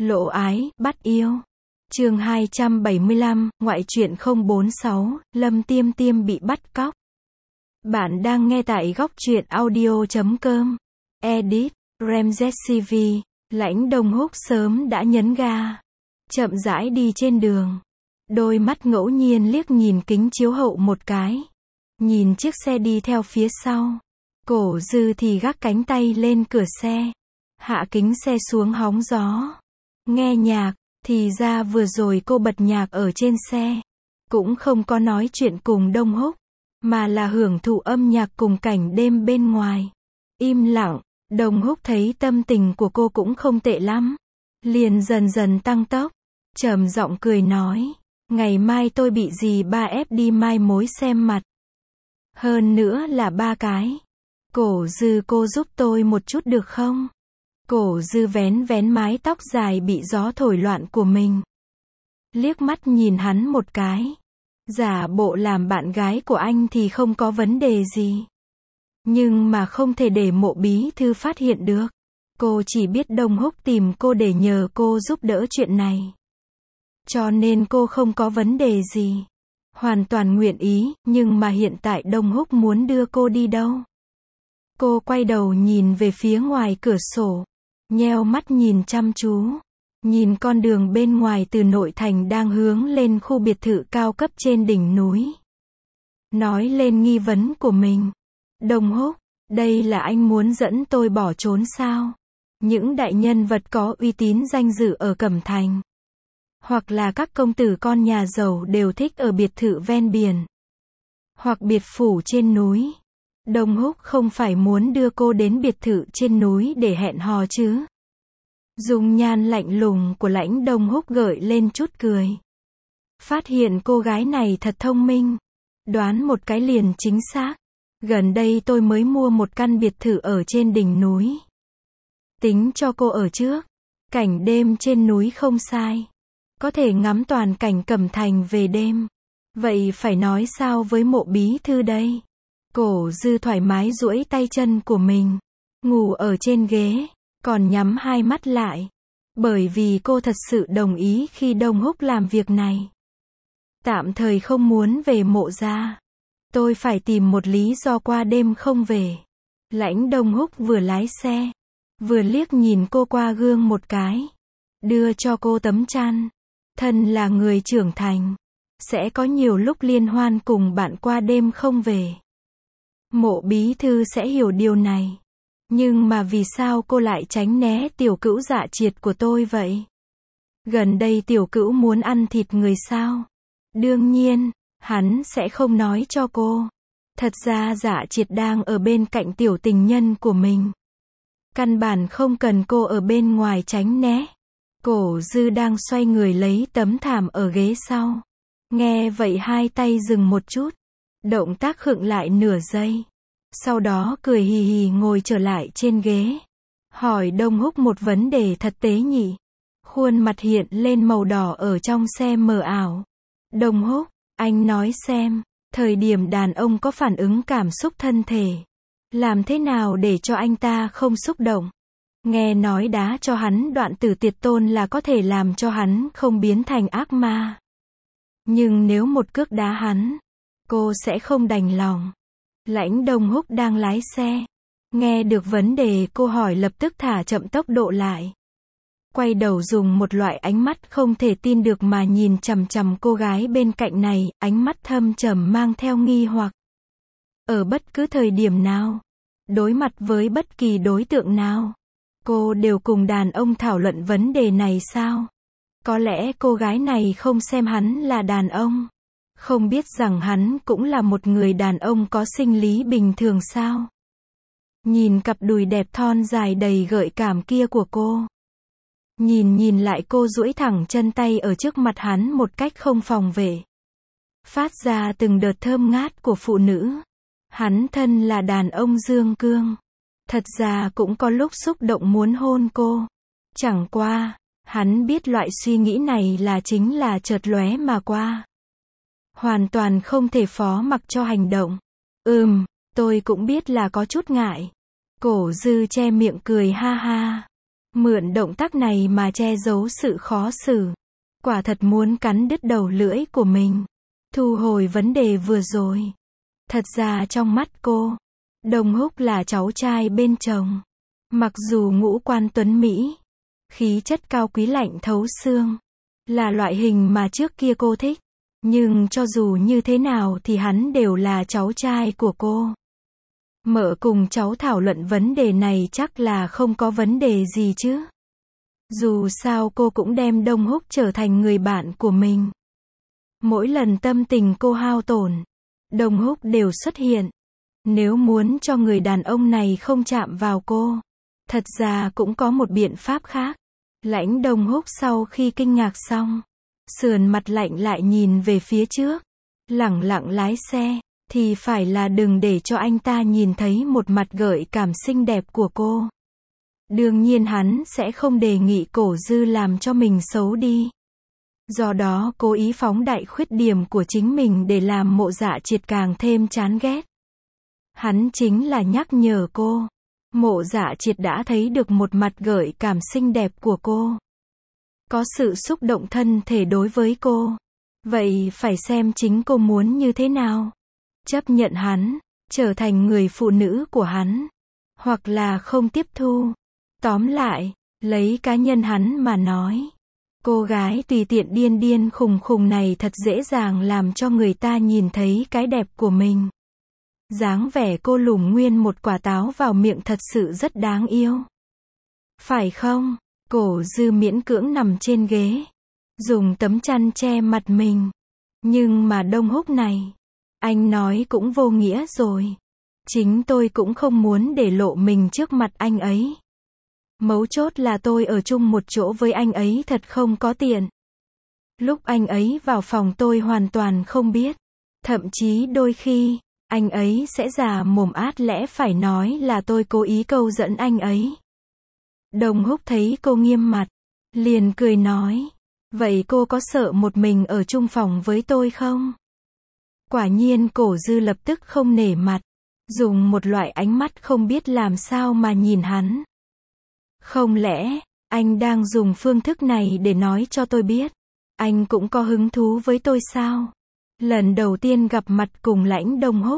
Lộ ái, bắt yêu. Chương 275, ngoại truyện 046, Lâm Tiêm Tiêm bị bắt cóc. Bạn đang nghe tại góc truyện audio.com. Edit, Ramses CV. Lãnh Đông Húc sớm đã nhấn ga, chậm rãi đi trên đường. Đôi mắt ngẫu nhiên liếc nhìn kính chiếu hậu một cái. Nhìn chiếc xe đi theo phía sau. Cổ Dư thì gác cánh tay lên cửa xe. Hạ kính xe xuống hóng gió. Nghe nhạc, thì ra vừa rồi cô bật nhạc ở trên xe. Cũng không có nói chuyện cùng Đông Húc, mà là hưởng thụ âm nhạc cùng cảnh đêm bên ngoài. Im lặng, Đông Húc thấy tâm tình của cô cũng không tệ lắm. Liền dần dần tăng tốc, trầm giọng cười nói, ngày mai tôi bị dì ba ép đi mai mối xem mặt. Hơn nữa là 3 cái. Cổ Dư, cô giúp tôi một chút được không? Cổ Dư vén vén mái tóc dài bị gió thổi loạn của mình. Liếc mắt nhìn hắn một cái. Giả bộ làm bạn gái của anh thì không có vấn đề gì. Nhưng mà không thể để Mộ bí thư phát hiện được. Cô chỉ biết Đông Húc tìm cô để nhờ cô giúp đỡ chuyện này. Cho nên cô không có vấn đề gì. Hoàn toàn nguyện ý, nhưng mà hiện tại Đông Húc muốn đưa cô đi đâu? Cô quay đầu nhìn về phía ngoài cửa sổ. Nheo mắt nhìn chăm chú. Nhìn con đường bên ngoài từ nội thành đang hướng lên khu biệt thự cao cấp trên đỉnh núi. Nói lên nghi vấn của mình. Đông Húc, đây là anh muốn dẫn tôi bỏ trốn sao? Những đại nhân vật có uy tín danh dự ở Cẩm Thành. Hoặc là các công tử con nhà giàu đều thích ở biệt thự ven biển. Hoặc biệt phủ trên núi. Đông Húc không phải muốn đưa cô đến biệt thự trên núi để hẹn hò chứ? Dung nhan lạnh lùng của Lãnh Đông Húc gợi lên chút cười. Phát hiện cô gái này thật thông minh. Đoán một cái liền chính xác. Gần đây tôi mới mua một căn biệt thự ở trên đỉnh núi. Tính cho cô ở trước. Cảnh đêm trên núi không sai. Có thể ngắm toàn cảnh Cẩm Thành về đêm. Vậy phải nói sao với Mộ bí thư đây? Cổ Dư thoải mái duỗi tay chân của mình. Ngủ ở trên ghế. Còn nhắm hai mắt lại. Bởi vì cô thật sự đồng ý khi Đông Húc làm việc này. Tạm thời không muốn về Mộ gia. Tôi phải tìm một lý do qua đêm không về. Lãnh Đông Húc vừa lái xe. Vừa liếc nhìn cô qua gương một cái. Đưa cho cô tấm chăn. Thân là người trưởng thành. Sẽ có nhiều lúc liên hoan cùng bạn qua đêm không về. Mộ bí thư sẽ hiểu điều này. Nhưng mà vì sao cô lại tránh né tiểu cữu Dạ Triệt của tôi vậy? Gần đây tiểu cữu muốn ăn thịt người sao? Đương nhiên, hắn sẽ không nói cho cô. Thật ra Dạ Triệt đang ở bên cạnh tiểu tình nhân của mình. Căn bản không cần cô ở bên ngoài tránh né. Cổ Dư đang xoay người lấy tấm thảm ở ghế sau. Nghe vậy hai tay dừng một chút. Động tác khựng lại nửa giây. Sau đó cười hì hì ngồi trở lại trên ghế. Hỏi Đông Húc một vấn đề thật tế nhị. Khuôn mặt hiện lên màu đỏ ở trong xe mờ ảo. Đông Húc, anh nói xem, thời điểm đàn ông có phản ứng cảm xúc thân thể. Làm thế nào để cho anh ta không xúc động? Nghe nói đá cho hắn đoạn tử tiệt tôn là có thể làm cho hắn không biến thành ác ma. Nhưng nếu một cước đá hắn, cô sẽ không đành lòng. Lãnh Đông Húc đang lái xe. Nghe được vấn đề cô hỏi lập tức thả chậm tốc độ lại. Quay đầu dùng một loại ánh mắt không thể tin được mà nhìn chằm chằm cô gái bên cạnh này, ánh mắt thâm trầm mang theo nghi hoặc. Ở bất cứ thời điểm nào, đối mặt với bất kỳ đối tượng nào, cô đều cùng đàn ông thảo luận vấn đề này sao? Có lẽ cô gái này không xem hắn là đàn ông. Không biết rằng hắn cũng là một người đàn ông có sinh lý bình thường sao? Nhìn cặp đùi đẹp thon dài đầy gợi cảm kia của cô. Nhìn lại cô duỗi thẳng chân tay ở trước mặt hắn một cách không phòng vệ. Phát ra từng đợt thơm ngát của phụ nữ. Hắn thân là đàn ông dương cương. Thật ra cũng có lúc xúc động muốn hôn cô. Chẳng qua, hắn biết loại suy nghĩ này chính là chợt lóe mà qua. Hoàn toàn không thể phó mặc cho hành động. Tôi cũng biết là có chút ngại. Cổ Dư che miệng cười ha ha. Mượn động tác này mà che giấu sự khó xử. Quả thật muốn cắn đứt đầu lưỡi của mình. Thu hồi vấn đề vừa rồi. Thật ra trong mắt cô, Đông Húc là cháu trai bên chồng. Mặc dù ngũ quan tuấn Mỹ, khí chất cao quý lạnh thấu xương, là loại hình mà trước kia cô thích. Nhưng cho dù như thế nào thì hắn đều là cháu trai của cô. Mợ cùng cháu thảo luận vấn đề này chắc là không có vấn đề gì chứ. Dù sao cô cũng đem Đông Húc trở thành người bạn của mình. Mỗi lần tâm tình cô hao tổn, Đông Húc đều xuất hiện. Nếu muốn cho người đàn ông này không chạm vào cô, thật ra cũng có một biện pháp khác. Lãnh Đông Húc sau khi kinh ngạc xong, sườn mặt lạnh lại nhìn về phía trước, lẳng lặng lái xe, thì phải là đừng để cho anh ta nhìn thấy một mặt gợi cảm xinh đẹp của cô. Đương nhiên hắn sẽ không đề nghị Cổ Dư làm cho mình xấu đi. Do đó cố ý phóng đại khuyết điểm của chính mình để làm Mộ Dạ Triệt càng thêm chán ghét. Hắn chính là nhắc nhở cô. Mộ Dạ Triệt đã thấy được một mặt gợi cảm xinh đẹp của cô. Có sự xúc động thân thể đối với cô. Vậy phải xem chính cô muốn như thế nào. Chấp nhận hắn, trở thành người phụ nữ của hắn. Hoặc là không tiếp thu. Tóm lại, lấy cá nhân hắn mà nói. Cô gái tùy tiện điên điên khùng khùng này thật dễ dàng làm cho người ta nhìn thấy cái đẹp của mình. Dáng vẻ cô lùm nguyên một quả táo vào miệng thật sự rất đáng yêu. Phải không? Cổ Dư miễn cưỡng nằm trên ghế, dùng tấm chăn che mặt mình. Nhưng mà Đông Húc này, anh nói cũng vô nghĩa rồi. Chính tôi cũng không muốn để lộ mình trước mặt anh ấy. Mấu chốt là tôi ở chung một chỗ với anh ấy thật không có tiện. Lúc anh ấy vào phòng tôi hoàn toàn không biết. Thậm chí đôi khi, anh ấy sẽ già mồm át lẽ phải nói là tôi cố ý câu dẫn anh ấy. Đông Húc thấy cô nghiêm mặt, liền cười nói, vậy cô có sợ một mình ở chung phòng với tôi không? Quả nhiên Cổ Dư lập tức không nể mặt, dùng một loại ánh mắt không biết làm sao mà nhìn hắn. Không lẽ, anh đang dùng phương thức này để nói cho tôi biết, anh cũng có hứng thú với tôi sao? Lần đầu tiên gặp mặt cùng Lãnh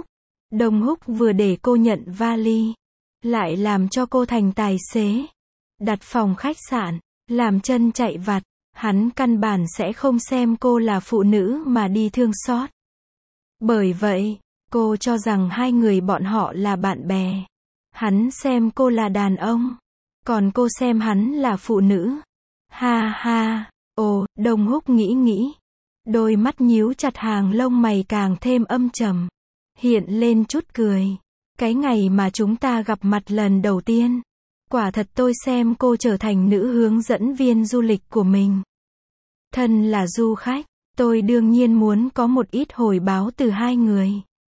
Đông Húc vừa để cô nhận vali, lại làm cho cô thành tài xế, đặt phòng khách sạn, làm chân chạy vặt, hắn căn bản sẽ không xem cô là phụ nữ mà đi thương xót. Bởi vậy, cô cho rằng hai người bọn họ là bạn bè. Hắn xem cô là đàn ông, còn cô xem hắn là phụ nữ. Ha ha, ồ, Đông Húc nghĩ. Đôi mắt nhíu chặt hàng lông mày càng thêm âm trầm. Hiện lên chút cười. Cái ngày mà chúng ta gặp mặt lần đầu tiên, quả thật tôi xem cô trở thành nữ hướng dẫn viên du lịch của mình. Thân là du khách, tôi đương nhiên muốn có một ít hồi báo từ hai người.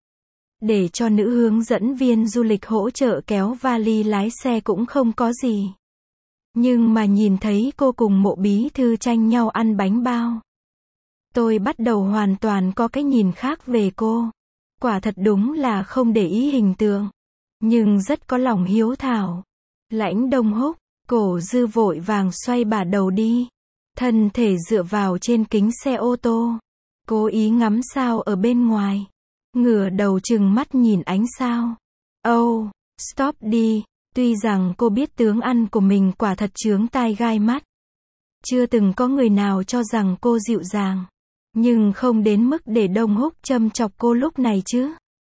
Để cho nữ hướng dẫn viên du lịch hỗ trợ kéo vali lái xe cũng không có gì. Nhưng mà nhìn thấy cô cùng Mộ bí thư tranh nhau ăn bánh bao, tôi bắt đầu hoàn toàn có cái nhìn khác về cô. Quả thật đúng là không để ý hình tượng, nhưng rất có lòng hiếu thảo. Lãnh Đông Húc, Cổ Dư vội vàng xoay bà đầu đi, thân thể dựa vào trên kính xe ô tô, cố ý ngắm sao ở bên ngoài, ngửa đầu trừng mắt nhìn ánh sao. Oh, stop đi. Tuy rằng cô biết tướng ăn của mình quả thật chướng tai gai mắt, chưa từng có người nào cho rằng cô dịu dàng, nhưng không đến mức để Đông Húc châm chọc cô lúc này chứ.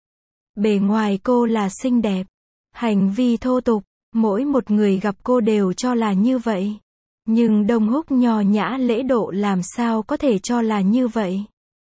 Bề ngoài cô là xinh đẹp, hành vi thô tục, mỗi một người gặp cô đều cho là như vậy. Nhưng Đông Húc nho nhã lễ độ làm sao có thể cho là như vậy.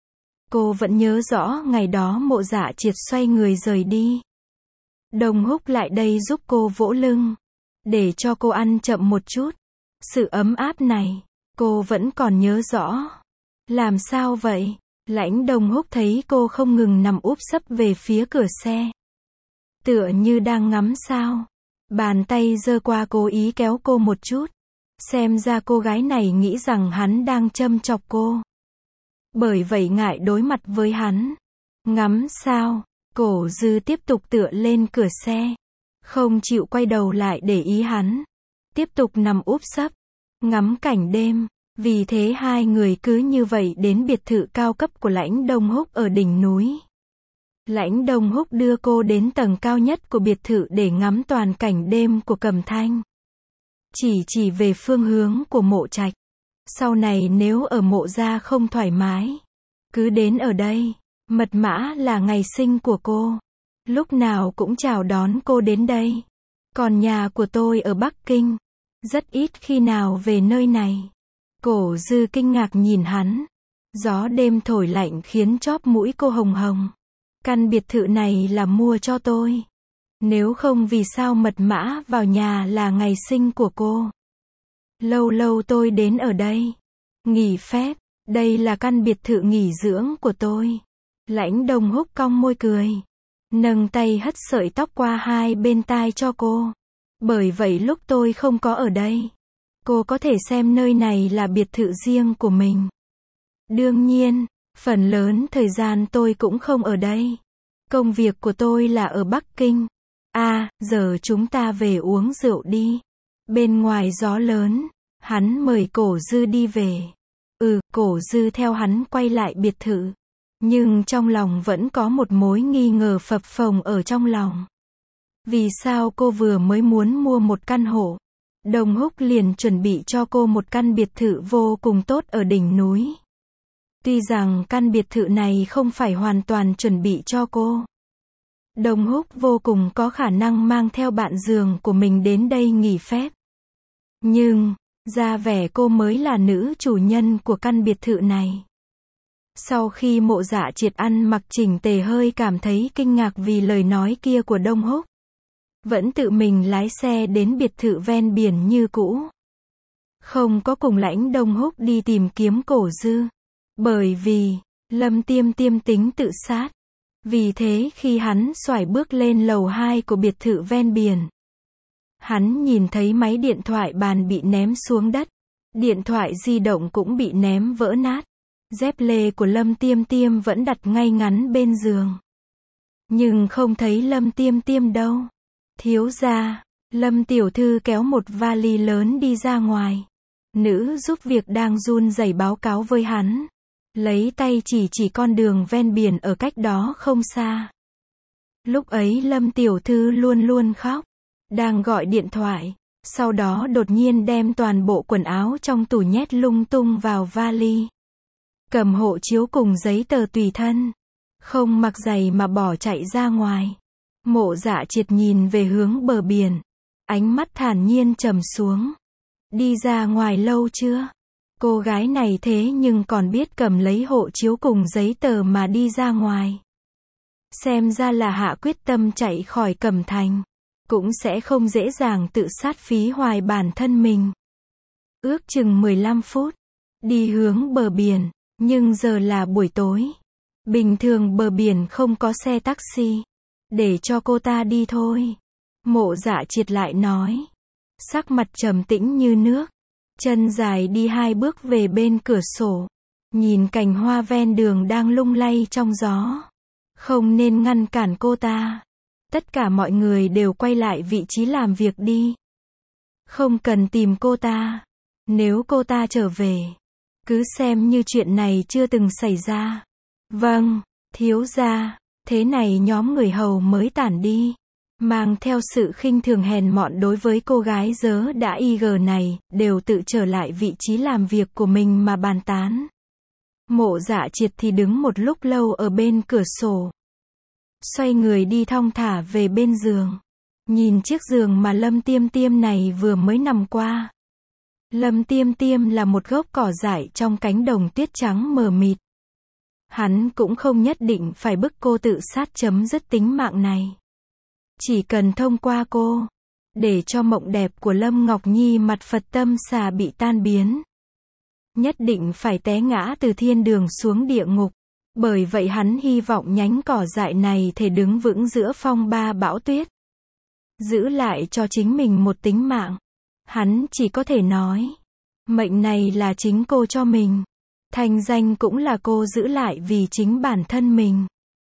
Cô vẫn nhớ rõ ngày đó Mộ Dạ Triệt xoay người rời đi. Đông Húc lại đây giúp cô vỗ lưng, để cho cô ăn chậm một chút. Sự ấm áp này, cô vẫn còn nhớ rõ. Làm sao vậy? Lãnh Đông Húc thấy cô không ngừng nằm úp sấp về phía cửa xe, tựa như đang ngắm sao. Bàn tay giơ qua cố ý kéo cô một chút. Xem ra cô gái này nghĩ rằng hắn đang châm chọc cô. Bởi vậy ngại đối mặt với hắn. Ngắm sao? Cổ Dư tiếp tục tựa lên cửa xe, không chịu quay đầu lại để ý hắn. tiếp tục nằm úp sấp, ngắm cảnh đêm. Vì thế hai người cứ như vậy đến biệt thự cao cấp của Lãnh Đông Húc ở đỉnh núi. Lãnh Đông Húc đưa cô đến tầng cao nhất của biệt thự để ngắm toàn cảnh đêm của Cẩm Thanh. Chỉ về phương hướng của Mộ Trạch. Sau này nếu ở Mộ gia không thoải mái, cứ đến ở đây. Mật mã là ngày sinh của cô. Lúc nào cũng chào đón cô đến đây. Còn nhà của tôi ở Bắc Kinh. Rất ít khi nào về nơi này. Cổ Dư kinh ngạc nhìn hắn. Gió đêm thổi lạnh khiến chóp mũi cô hồng hồng. Căn biệt thự này là mua cho tôi. Nếu không vì sao mật mã vào nhà là ngày sinh của cô. Lâu lâu tôi đến ở đây. Nghỉ phép. Đây là căn biệt thự nghỉ dưỡng của tôi. Lãnh Đông Húc cong môi cười. Nâng tay hất sợi tóc qua hai bên tai cho cô. Bởi vậy lúc tôi không có ở đây, cô có thể xem nơi này là biệt thự riêng của mình. Đương nhiên, phần lớn thời gian tôi cũng không ở đây. Công việc của tôi là ở Bắc Kinh. Giờ chúng ta về uống rượu đi. Bên ngoài gió lớn, hắn mời Cổ Dư đi về. Cổ Dư theo hắn quay lại biệt thự. Nhưng trong lòng vẫn có một mối nghi ngờ phập phồng ở trong lòng. Vì sao cô vừa mới muốn mua một căn hộ, Đông Húc liền chuẩn bị cho cô một căn biệt thự vô cùng tốt ở đỉnh núi. Tuy rằng căn biệt thự này không phải hoàn toàn chuẩn bị cho cô. Đông Húc vô cùng có khả năng mang theo bạn giường của mình đến đây nghỉ phép. Nhưng, ra vẻ cô mới là nữ chủ nhân của căn biệt thự này. Sau khi Mộ Dạ Triệt ăn mặc chỉnh tề hơi cảm thấy kinh ngạc vì lời nói kia của Đông Húc. Vẫn tự mình lái xe đến biệt thự ven biển như cũ. Không có cùng Lãnh Đông Húc đi tìm kiếm Cổ Dư. Bởi vì, Lâm Tiêm Tiêm tính tự sát. Vì thế khi hắn xoải bước lên lầu 2 của biệt thự ven biển, hắn nhìn thấy máy điện thoại bàn bị ném xuống đất. Điện thoại di động cũng bị ném vỡ nát. Dép lê của Lâm Tiêm Tiêm vẫn đặt ngay ngắn bên giường. Nhưng không thấy Lâm Tiêm Tiêm đâu. Thiếu gia, Lâm tiểu thư kéo một vali lớn đi ra ngoài. Nữ giúp việc đang run rẩy báo cáo với hắn. Lấy tay chỉ con đường ven biển ở cách đó không xa. Lúc ấy Lâm tiểu thư luôn luôn khóc. Đang gọi điện thoại. Sau đó đột nhiên đem toàn bộ quần áo trong tủ nhét lung tung vào vali. Cầm hộ chiếu cùng giấy tờ tùy thân. Không mặc giày mà bỏ chạy ra ngoài. Mộ Dạ Triệt nhìn về hướng bờ biển. Ánh mắt thản nhiên trầm xuống. Đi ra ngoài lâu chưa? Cô gái này thế nhưng còn biết cầm lấy hộ chiếu cùng giấy tờ mà đi ra ngoài. Xem ra là hạ quyết tâm chạy khỏi Cẩm Thành. Cũng sẽ không dễ dàng tự sát phí hoài bản thân mình. Ước chừng 15 phút. Đi hướng bờ biển. Nhưng giờ là buổi tối. Bình thường bờ biển không có xe taxi. Để cho cô ta đi thôi. Mộ Dạ Triệt lại nói. Sắc mặt trầm tĩnh như nước. Chân dài đi 2 bước về bên cửa sổ. Nhìn cành hoa ven đường đang lung lay trong gió. Không nên ngăn cản cô ta. Tất cả mọi người đều quay lại vị trí làm việc đi. Không cần tìm cô ta. Nếu cô ta trở về, cứ xem như chuyện này chưa từng xảy ra. Vâng, thiếu gia. Thế này nhóm người hầu mới tản đi. Mang theo sự khinh thường hèn mọn đối với cô gái dớ đã IG này, đều tự trở lại vị trí làm việc của mình mà bàn tán. Mộ Dạ Triệt thì đứng một lúc lâu ở bên cửa sổ. Xoay người đi thong thả về bên giường. Nhìn chiếc giường mà Lâm Tiêm Tiêm này vừa mới nằm qua. Lâm Tiêm Tiêm là một gốc cỏ dại trong cánh đồng tuyết trắng mờ mịt. Hắn cũng không nhất định phải bức cô tự sát chấm dứt tính mạng này. Chỉ cần thông qua cô, để cho mộng đẹp của Lâm Ngọc Nhi mặt Phật tâm xà bị tan biến. Nhất định phải té ngã từ thiên đường xuống địa ngục. Bởi vậy hắn hy vọng nhánh cỏ dại này thể đứng vững giữa phong ba bão tuyết. Giữ lại cho chính mình một tính mạng. Hắn chỉ có thể nói, mệnh này là chính cô cho mình. Thanh danh cũng là cô giữ lại vì chính bản thân mình.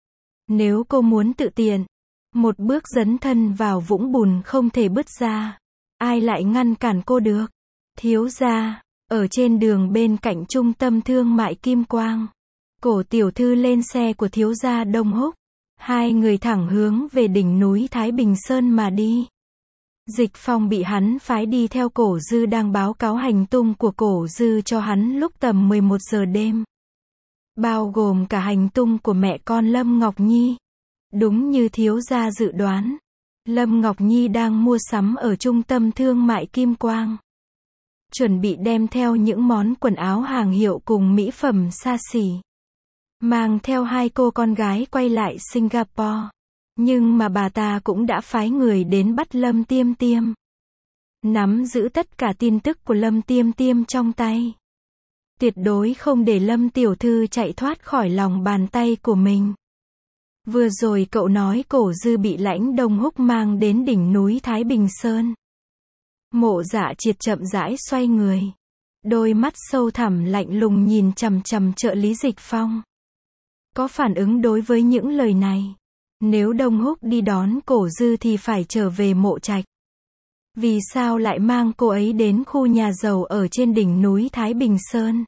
Nếu cô muốn tự tiện, một bước dấn thân vào vũng bùn không thể bứt ra. ai lại ngăn cản cô được? Thiếu gia, ở trên đường bên cạnh trung tâm thương mại Kim Quang, Cổ tiểu thư lên xe của thiếu gia Đông Húc. Hai người thẳng hướng về đỉnh núi Thái Bình Sơn mà đi. Dịch Phong bị hắn phái đi theo Cổ Dư đang báo cáo hành tung của Cổ Dư cho hắn lúc tầm 11 giờ đêm. Bao gồm cả hành tung của mẹ con Lâm Ngọc Nhi. Đúng như thiếu gia dự đoán, Lâm Ngọc Nhi đang mua sắm ở trung tâm thương mại Kim Quang. Chuẩn bị đem theo những món quần áo hàng hiệu cùng mỹ phẩm xa xỉ. Mang theo hai cô con gái quay lại Singapore. Nhưng mà bà ta cũng đã phái người đến bắt Lâm Tiêm Tiêm. Nắm giữ tất cả tin tức của Lâm Tiêm Tiêm trong tay. Tuyệt đối không để Lâm tiểu thư chạy thoát khỏi lòng bàn tay của mình. Vừa rồi cậu nói Cổ Dư bị Lãnh Đông Húc mang đến đỉnh núi Thái Bình Sơn. Mộ Dạ Triệt chậm rãi xoay người. Đôi mắt sâu thẳm lạnh lùng nhìn chằm chằm trợ lý Dịch Phong. Có phản ứng đối với những lời này. Nếu Đông Húc đi đón Cổ Dư thì phải trở về Mộ Trạch. Vì sao lại mang cô ấy đến khu nhà giàu ở trên đỉnh núi Thái Bình Sơn?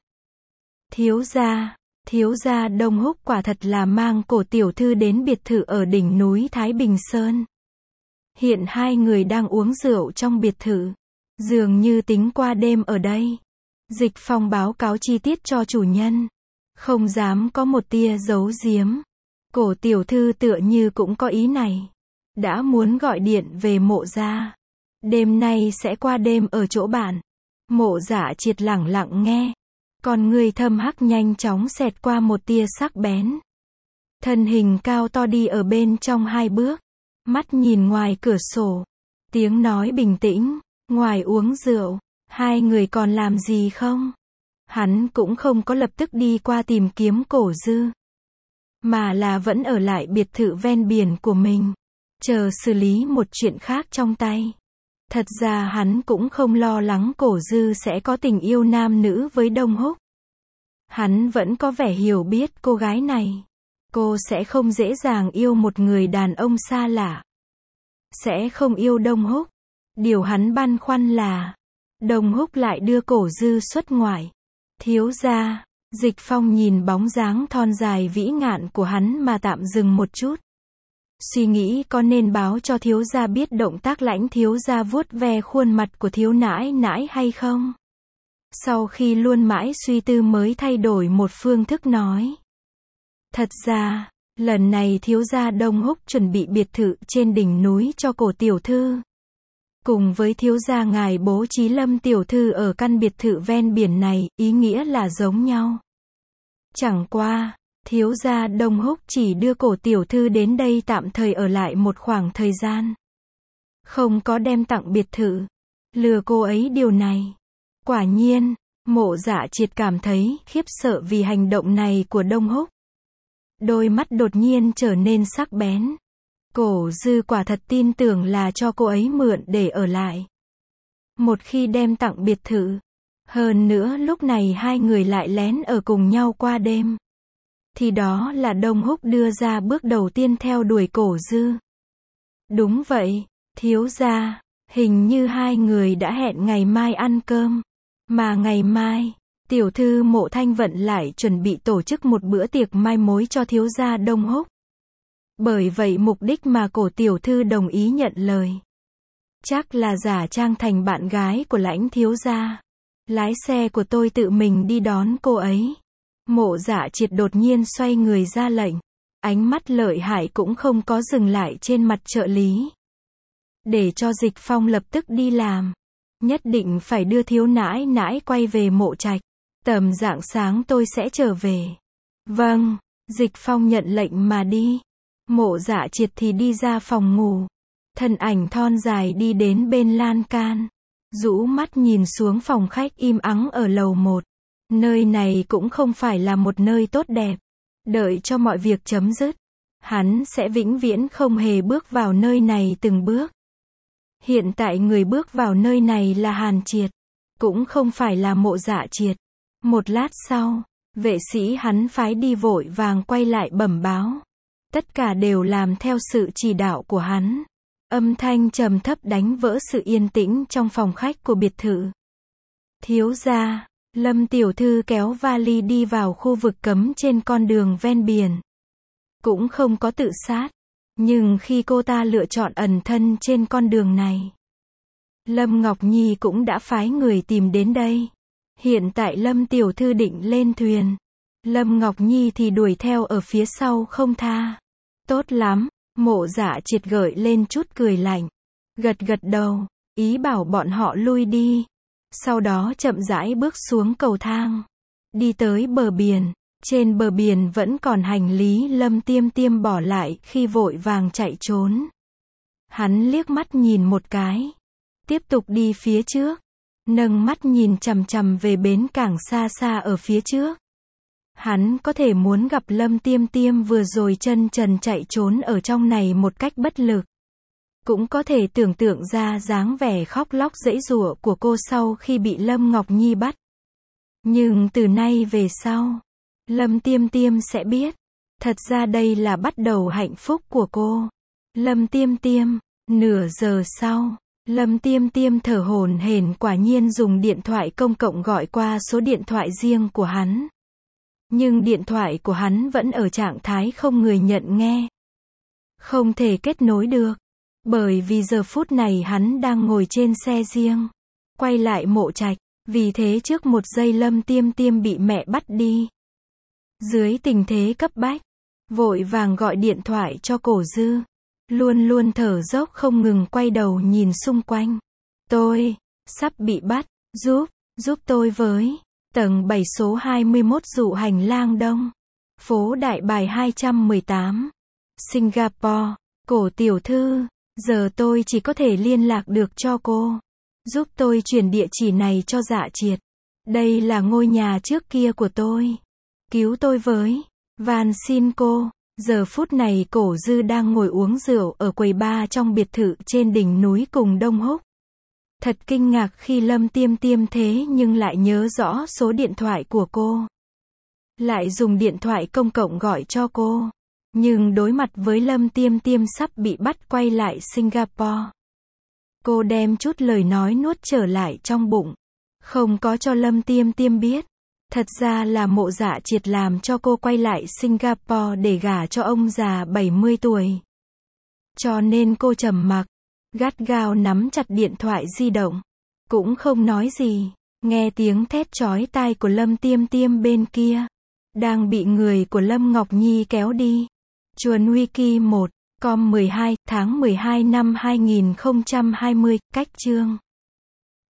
Thiếu gia Đông Húc quả thật là mang Cổ tiểu thư đến biệt thự ở đỉnh núi Thái Bình Sơn. Hiện hai người đang uống rượu trong biệt thự. Dường như tính qua đêm ở đây. Dịch Phong báo cáo chi tiết cho chủ nhân. Không dám có một tia giấu giếm. Cổ tiểu thư tựa như cũng có ý này. Đã muốn gọi điện về Mộ gia. Đêm nay sẽ qua đêm ở chỗ bạn. Mộ Dạ Triệt lẳng lặng nghe. Còn người thâm hắc nhanh chóng xẹt qua một tia sắc bén. Thân hình cao to đi ở bên trong hai bước. Mắt nhìn ngoài cửa sổ. Tiếng nói bình tĩnh. Ngoài uống rượu, hai người còn làm gì không? Hắn cũng không có lập tức đi qua tìm kiếm Cổ Dư. Mà là vẫn ở lại biệt thự ven biển của mình. Chờ xử lý một chuyện khác trong tay. Thật ra hắn cũng không lo lắng Cổ Dư sẽ có tình yêu nam nữ với Đông Húc. Hắn vẫn có vẻ hiểu biết cô gái này. Cô sẽ không dễ dàng yêu một người đàn ông xa lạ. Sẽ không yêu Đông Húc. Điều hắn băn khoăn là Đông Húc lại đưa Cổ Dư xuất ngoại. Thiếu gia, Dịch Phong nhìn bóng dáng thon dài vĩ ngạn của hắn mà tạm dừng một chút. Suy nghĩ có nên báo cho thiếu gia biết động tác Lãnh thiếu gia vuốt ve khuôn mặt của thiếu nãi nãi hay không? Sau khi luôn mãi suy tư mới thay đổi một phương thức nói. Thật ra, lần này thiếu gia Đông Húc chuẩn bị biệt thự trên đỉnh núi cho Cổ tiểu thư. Cùng với thiếu gia ngài bố trí Lâm tiểu thư ở căn biệt thự ven biển này, ý nghĩa là giống nhau. Chẳng qua, thiếu gia Đông Húc chỉ đưa Cổ tiểu thư đến đây tạm thời ở lại một khoảng thời gian. Không có đem tặng biệt thự. Lừa cô ấy điều này. Quả nhiên, Mộ Dạ Triệt cảm thấy khiếp sợ vì hành động này của Đông Húc. Đôi mắt đột nhiên trở nên sắc bén. Cổ Dư quả thật tin tưởng là cho cô ấy mượn để ở lại. Một khi đem tặng biệt thự. Hơn nữa lúc này hai người lại lén ở cùng nhau qua đêm. Thì đó là Đông Húc đưa ra bước đầu tiên theo đuổi Cổ Dư. Đúng vậy, thiếu gia, hình như hai người đã hẹn ngày mai ăn cơm. Mà ngày mai, tiểu thư Mộ Thanh Vận lại chuẩn bị tổ chức một bữa tiệc mai mối cho thiếu gia Đông Húc. Bởi vậy mục đích mà Cổ tiểu thư đồng ý nhận lời. Chắc là giả trang thành bạn gái của Lãnh thiếu gia. Lái xe của tôi tự mình đi đón cô ấy. Mộ Dạ Triệt đột nhiên xoay người ra lệnh. Ánh mắt lợi hại cũng không có dừng lại trên mặt trợ lý. Để cho Dịch Phong lập tức đi làm. Nhất định phải đưa thiếu nãi nãi quay về Mộ Trạch. Tầm rạng sáng tôi sẽ trở về. Vâng, Dịch Phong nhận lệnh mà đi. Mộ Dạ Triệt thì đi ra phòng ngủ. Thân ảnh thon dài đi đến bên lan can. Rũ mắt nhìn xuống phòng khách im ắng ở lầu 1. Nơi này cũng không phải là một nơi tốt đẹp. Đợi cho mọi việc chấm dứt. Hắn sẽ vĩnh viễn không hề bước vào nơi này từng bước. Hiện tại người bước vào nơi này là Hàn Triệt. Cũng không phải là Mộ Dạ Triệt. Một lát sau, vệ sĩ hắn phái đi vội vàng quay lại bẩm báo. Tất cả đều làm theo sự chỉ đạo của hắn. Âm thanh trầm thấp đánh vỡ sự yên tĩnh trong phòng khách của biệt thự. Thiếu gia, Lâm tiểu thư kéo vali đi vào khu vực cấm trên con đường ven biển. Cũng không có tự sát. Nhưng khi cô ta lựa chọn ẩn thân trên con đường này, Lâm Ngọc Nhi cũng đã phái người tìm đến đây. Hiện tại Lâm tiểu thư định lên thuyền. Lâm Ngọc Nhi thì đuổi theo ở phía sau không tha. Tốt lắm, Mộ Dạ Triệt gợi lên chút cười lạnh. Gật gật đầu, ý bảo bọn họ lui đi. Sau đó chậm rãi bước xuống cầu thang. Đi tới bờ biển. Trên bờ biển vẫn còn hành lý Lâm Tiêm Tiêm bỏ lại khi vội vàng chạy trốn. Hắn liếc mắt nhìn một cái. Tiếp tục đi phía trước. Nâng mắt nhìn chằm chằm về bến cảng xa xa ở phía trước. Hắn có thể muốn gặp Lâm Tiêm Tiêm vừa rồi chân trần chạy trốn ở trong này một cách bất lực. Cũng có thể tưởng tượng ra dáng vẻ khóc lóc giãy giụa của cô sau khi bị Lâm Ngọc Nhi bắt. Nhưng từ nay về sau, Lâm Tiêm Tiêm sẽ biết. Thật ra đây là bắt đầu hạnh phúc của cô. Lâm Tiêm Tiêm. Nửa giờ sau, Lâm Tiêm Tiêm thở hổn hển quả nhiên dùng điện thoại công cộng gọi qua số điện thoại riêng của hắn. Nhưng điện thoại của hắn vẫn ở trạng thái không người nhận nghe. Không thể kết nối được. Bởi vì giờ phút này hắn đang ngồi trên xe riêng. Quay lại Mộ Trạch. Vì thế trước một giây Lâm Tiêm Tiêm bị mẹ bắt đi. Dưới tình thế cấp bách, vội vàng gọi điện thoại cho Cổ Dư. Luôn luôn thở dốc không ngừng quay đầu nhìn xung quanh. Tôi, sắp bị bắt, giúp tôi với. Tầng 7 số 21 Dụ Hành Lang Đông. Phố Đại Bài 218. Singapore. Cổ tiểu thư, giờ tôi chỉ có thể liên lạc được cho cô. Giúp tôi chuyển địa chỉ này cho Dạ Triệt. Đây là ngôi nhà trước kia của tôi. Cứu tôi với. Van xin cô. Giờ phút này Cổ Dư đang ngồi uống rượu ở quầy bar trong biệt thự trên đỉnh núi cùng Đông Húc. Thật kinh ngạc khi Lâm Tiêm Tiêm thế nhưng lại nhớ rõ số điện thoại của cô. Lại dùng điện thoại công cộng gọi cho cô. Nhưng đối mặt với Lâm Tiêm Tiêm sắp bị bắt quay lại Singapore. Cô đem chút lời nói nuốt trở lại trong bụng. Không có cho Lâm Tiêm Tiêm biết. Thật ra là Mộ Dạ Triệt làm cho cô quay lại Singapore để gả cho ông già 70 tuổi. Cho nên cô trầm mặc, gắt gao nắm chặt điện thoại di động. Cũng không nói gì. Nghe tiếng thét chói tai của Lâm Tiêm Tiêm bên kia. Đang bị người của Lâm Ngọc Nhi kéo đi. Chuồn Wiki 1, com 12, tháng 12 năm 2020, cách chương